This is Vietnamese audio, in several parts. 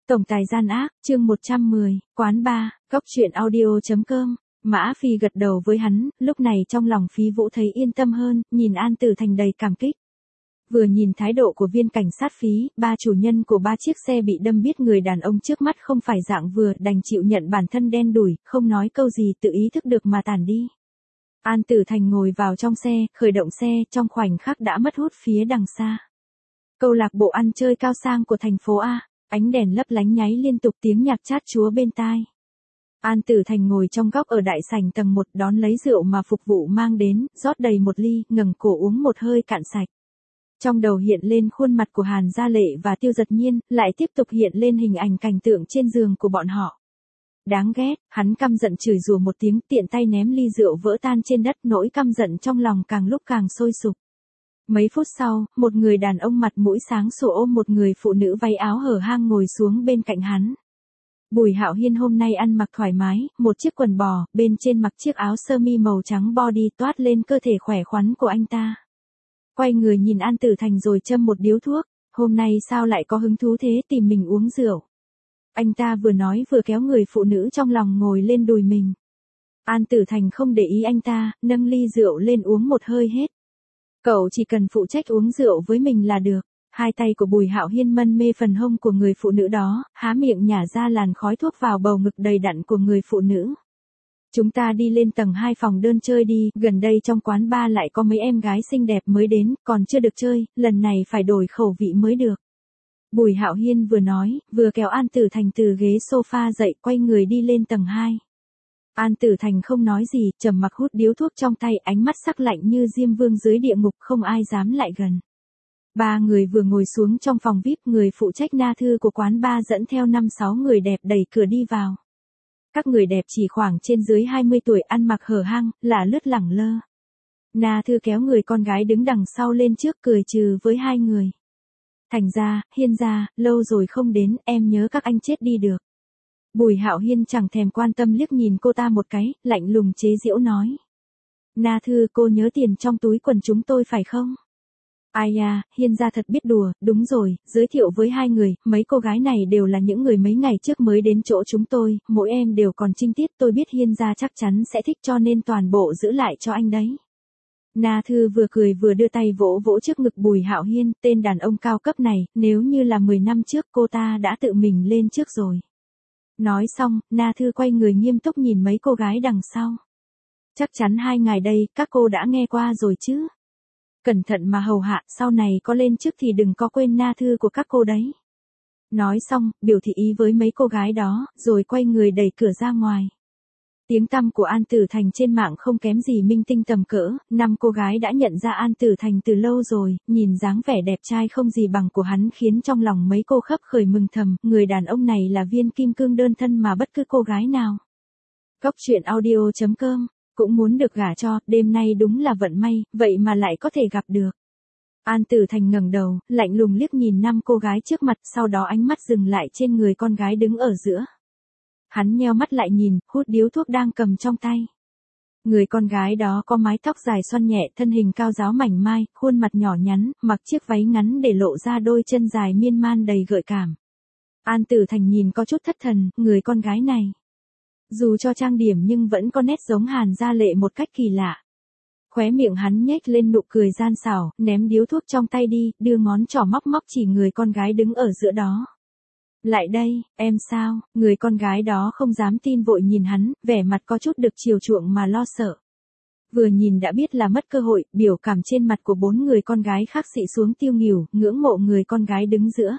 Tổng tài gian ác, chương 110, quán bar, góc truyện audio.com. Mã Phi gật đầu với hắn, lúc này trong lòng Phí Vũ thấy yên tâm hơn, nhìn An Tử Thành đầy cảm kích. Vừa nhìn thái độ của viên cảnh sát Phí, ba chủ nhân của ba chiếc xe bị đâm biết người đàn ông trước mắt không phải dạng vừa, đành chịu nhận bản thân đen đủi, không nói câu gì tự ý thức được mà tản đi. An Tử Thành ngồi vào trong xe, khởi động xe, trong khoảnh khắc đã mất hút phía đằng xa. Câu lạc bộ ăn chơi cao sang của thành phố A. Ánh đèn lấp lánh nháy liên tục tiếng nhạc chát chúa bên tai. An Tử Thành ngồi trong góc ở đại sảnh tầng 1 đón lấy rượu mà phục vụ mang đến, rót đầy một ly, ngẩng cổ uống một hơi cạn sạch. Trong đầu hiện lên khuôn mặt của Hàn Gia Lệ và Tiêu Dật Nhiên, lại tiếp tục hiện lên hình ảnh cảnh tượng trên giường của bọn họ. Đáng ghét, hắn căm giận chửi rủa một tiếng, tiện tay ném ly rượu vỡ tan trên đất, nỗi căm giận trong lòng càng lúc càng sôi sục. Mấy phút sau, một người đàn ông mặt mũi sáng sủa ôm một người phụ nữ váy áo hở hang ngồi xuống bên cạnh hắn. Bùi Hạo Hiên hôm nay ăn mặc thoải mái, một chiếc quần bò, bên trên mặc chiếc áo sơ mi màu trắng body toát lên cơ thể khỏe khoắn của anh ta. Quay người nhìn An Tử Thành rồi châm một điếu thuốc, hôm nay sao lại có hứng thú thế tìm mình uống rượu. Anh ta vừa nói vừa kéo người phụ nữ trong lòng ngồi lên đùi mình. An Tử Thành không để ý anh ta, nâng ly rượu lên uống một hơi hết. Cậu chỉ cần phụ trách uống rượu với mình là được. Hai tay của Bùi Hạo Hiên mân mê phần hông của người phụ nữ đó, há miệng nhả ra làn khói thuốc vào bầu ngực đầy đặn của người phụ nữ. Chúng ta đi lên tầng 2 phòng đơn chơi đi, gần đây trong quán bar lại có mấy em gái xinh đẹp mới đến, còn chưa được chơi, lần này phải đổi khẩu vị mới được. Bùi Hạo Hiên vừa nói, vừa kéo An Tử Thành từ ghế sofa dậy, quay người đi lên tầng 2. An Tử Thành không nói gì, trầm mặc hút điếu thuốc trong tay, ánh mắt sắc lạnh như Diêm Vương dưới địa ngục, không ai dám lại gần. Ba người vừa ngồi xuống trong phòng VIP, người phụ trách na thư của quán bar dẫn theo 5-6 người đẹp đẩy cửa đi vào. Các người đẹp chỉ khoảng trên dưới 20 tuổi, ăn mặc hở hang, lả lướt lẳng lơ. Na thư kéo người con gái đứng đằng sau lên trước, cười trừ với hai người. Thành gia, Hiên gia, lâu rồi không đến, em nhớ các anh chết đi được. Bùi Hạo Hiên chẳng thèm quan tâm liếc nhìn cô ta một cái, lạnh lùng chế giễu nói. Na thư, cô nhớ tiền trong túi quần chúng tôi phải không? Ai à, Hiên gia thật biết đùa, đúng rồi, giới thiệu với hai người, mấy cô gái này đều là những người mấy ngày trước mới đến chỗ chúng tôi, mỗi em đều còn trinh tiết, tôi biết Hiên gia chắc chắn sẽ thích cho nên toàn bộ giữ lại cho anh đấy. Na thư vừa cười vừa đưa tay vỗ vỗ trước ngực Bùi Hạo Hiên, tên đàn ông cao cấp này, nếu như là 10 năm trước cô ta đã tự mình lên trước rồi. Nói xong, Na thư quay người nghiêm túc nhìn mấy cô gái đằng sau. Chắc chắn 2 ngày đây, các cô đã nghe qua rồi chứ. Cẩn thận mà hầu hạ, sau này có lên trước thì đừng có quên Na thư của các cô đấy. Nói xong, biểu thị ý với mấy cô gái đó, rồi quay người đẩy cửa ra ngoài. Tiếng tăm của An Tử Thành trên mạng không kém gì minh tinh tầm cỡ, 5 cô gái đã nhận ra An Tử Thành từ lâu rồi, nhìn dáng vẻ đẹp trai không gì bằng của hắn khiến trong lòng mấy cô khấp khởi mừng thầm, người đàn ông này là viên kim cương đơn thân mà bất cứ cô gái nào. Góc truyện audio.com, cũng muốn được gả cho, đêm nay đúng là vận may, vậy mà lại có thể gặp được. An Tử Thành ngẩng đầu, lạnh lùng liếc nhìn 5 cô gái trước mặt, sau đó ánh mắt dừng lại trên người con gái đứng ở giữa. Hắn nheo mắt lại nhìn, hút điếu thuốc đang cầm trong tay. Người con gái đó có mái tóc dài xoăn nhẹ, thân hình cao ráo mảnh mai, khuôn mặt nhỏ nhắn, mặc chiếc váy ngắn để lộ ra đôi chân dài miên man đầy gợi cảm. An Tử Thành nhìn có chút thất thần, người con gái này. Dù cho trang điểm nhưng vẫn có nét giống Hàn Gia Lệ một cách kỳ lạ. Khóe miệng hắn nhếch lên nụ cười gian xảo, ném điếu thuốc trong tay đi, đưa ngón trỏ móc móc chỉ người con gái đứng ở giữa đó. Lại đây, em sao? Người con gái đó không dám tin vội nhìn hắn, vẻ mặt có chút được chiều chuộng mà lo sợ. Vừa nhìn đã biết là mất cơ hội, biểu cảm trên mặt của 4 người con gái khác xị xuống tiêu nghỉu, ngưỡng mộ người con gái đứng giữa.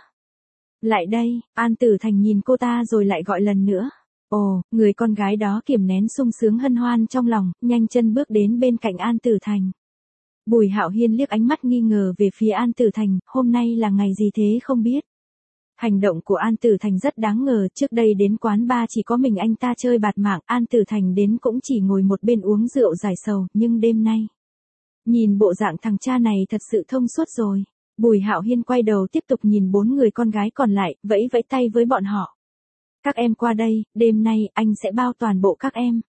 Lại đây, An Tử Thành nhìn cô ta rồi lại gọi lần nữa. Ồ, người con gái đó kiềm nén sung sướng hân hoan trong lòng, nhanh chân bước đến bên cạnh An Tử Thành. Bùi Hạo Hiên liếc ánh mắt nghi ngờ về phía An Tử Thành, hôm nay là ngày gì thế không biết. Hành động của An Tử Thành rất đáng ngờ, trước đây đến quán bar chỉ có mình anh ta chơi bạt mạng, An Tử Thành đến cũng chỉ ngồi một bên uống rượu giải sầu, nhưng đêm nay. Nhìn bộ dạng thằng cha này thật sự thông suốt rồi. Bùi Hạo Hiên quay đầu tiếp tục nhìn 4 người con gái còn lại, vẫy vẫy tay với bọn họ. Các em qua đây, đêm nay, anh sẽ bao toàn bộ các em.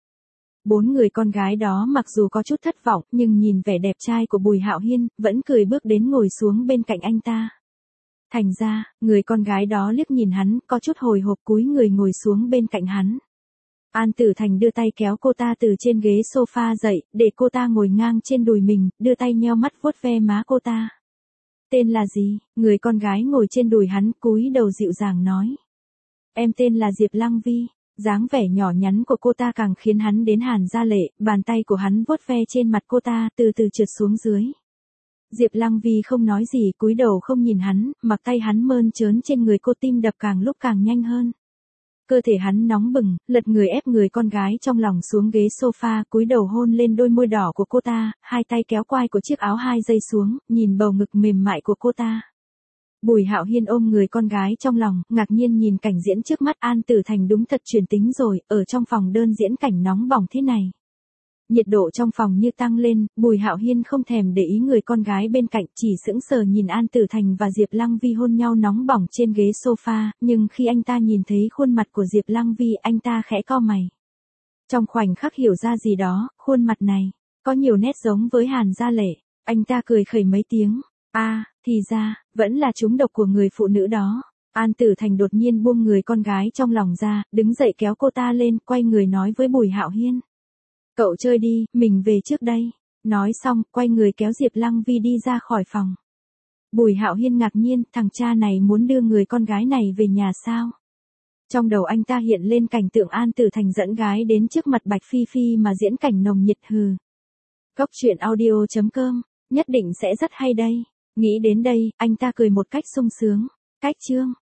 4 người con gái đó mặc dù có chút thất vọng, nhưng nhìn vẻ đẹp trai của Bùi Hạo Hiên, vẫn cười bước đến ngồi xuống bên cạnh anh ta. Thành ra, người con gái đó liếc nhìn hắn, có chút hồi hộp cúi người ngồi xuống bên cạnh hắn. An Tử Thành đưa tay kéo cô ta từ trên ghế sofa dậy, để cô ta ngồi ngang trên đùi mình, đưa tay nheo mắt vuốt ve má cô ta. Tên là gì? Người con gái ngồi trên đùi hắn cúi đầu dịu dàng nói. Em tên là Diệp Lăng Vi. Dáng vẻ nhỏ nhắn của cô ta càng khiến hắn đến hàn ra lệ, bàn tay của hắn vuốt ve trên mặt cô ta, từ từ trượt xuống dưới. Diệp Lăng Vi không nói gì, cúi đầu không nhìn hắn, mặc tay hắn mơn trớn trên người cô, tim đập càng lúc càng nhanh hơn. Cơ thể hắn nóng bừng, lật người ép người con gái trong lòng xuống ghế sofa, cúi đầu hôn lên đôi môi đỏ của cô ta, hai tay kéo quai của chiếc áo 2 giây xuống, nhìn bầu ngực mềm mại của cô ta. Bùi Hạo Hiên ôm người con gái trong lòng, ngạc nhiên nhìn cảnh diễn trước mắt. An Tử Thành đúng thật truyền tính rồi, ở trong phòng đơn diễn cảnh nóng bỏng thế này. Nhiệt độ trong phòng như tăng lên, Bùi Hạo Hiên không thèm để ý người con gái bên cạnh, chỉ sững sờ nhìn An Tử Thành và Diệp Lăng Vi hôn nhau nóng bỏng trên ghế sofa, nhưng khi anh ta nhìn thấy khuôn mặt của Diệp Lăng Vi, anh ta khẽ cau mày. Trong khoảnh khắc hiểu ra gì đó, khuôn mặt này có nhiều nét giống với Hàn Gia Lệ. Anh ta cười khẩy mấy tiếng. Thì ra, vẫn là trúng độc của người phụ nữ đó. An Tử Thành đột nhiên buông người con gái trong lòng ra, đứng dậy kéo cô ta lên, quay người nói với Bùi Hạo Hiên. Cậu chơi đi, mình về trước đây. Nói xong, quay người kéo Diệp Lăng Vi đi ra khỏi phòng. Bùi Hạo Hiên ngạc nhiên, thằng cha này muốn đưa người con gái này về nhà sao? Trong đầu anh ta hiện lên cảnh tượng An Tử Thành dẫn gái đến trước mặt Bạch Phi Phi mà diễn cảnh nồng nhiệt hừ. Cốc truyện audio.com, nhất định sẽ rất hay đây. Nghĩ đến đây, anh ta cười một cách sung sướng. Cách chương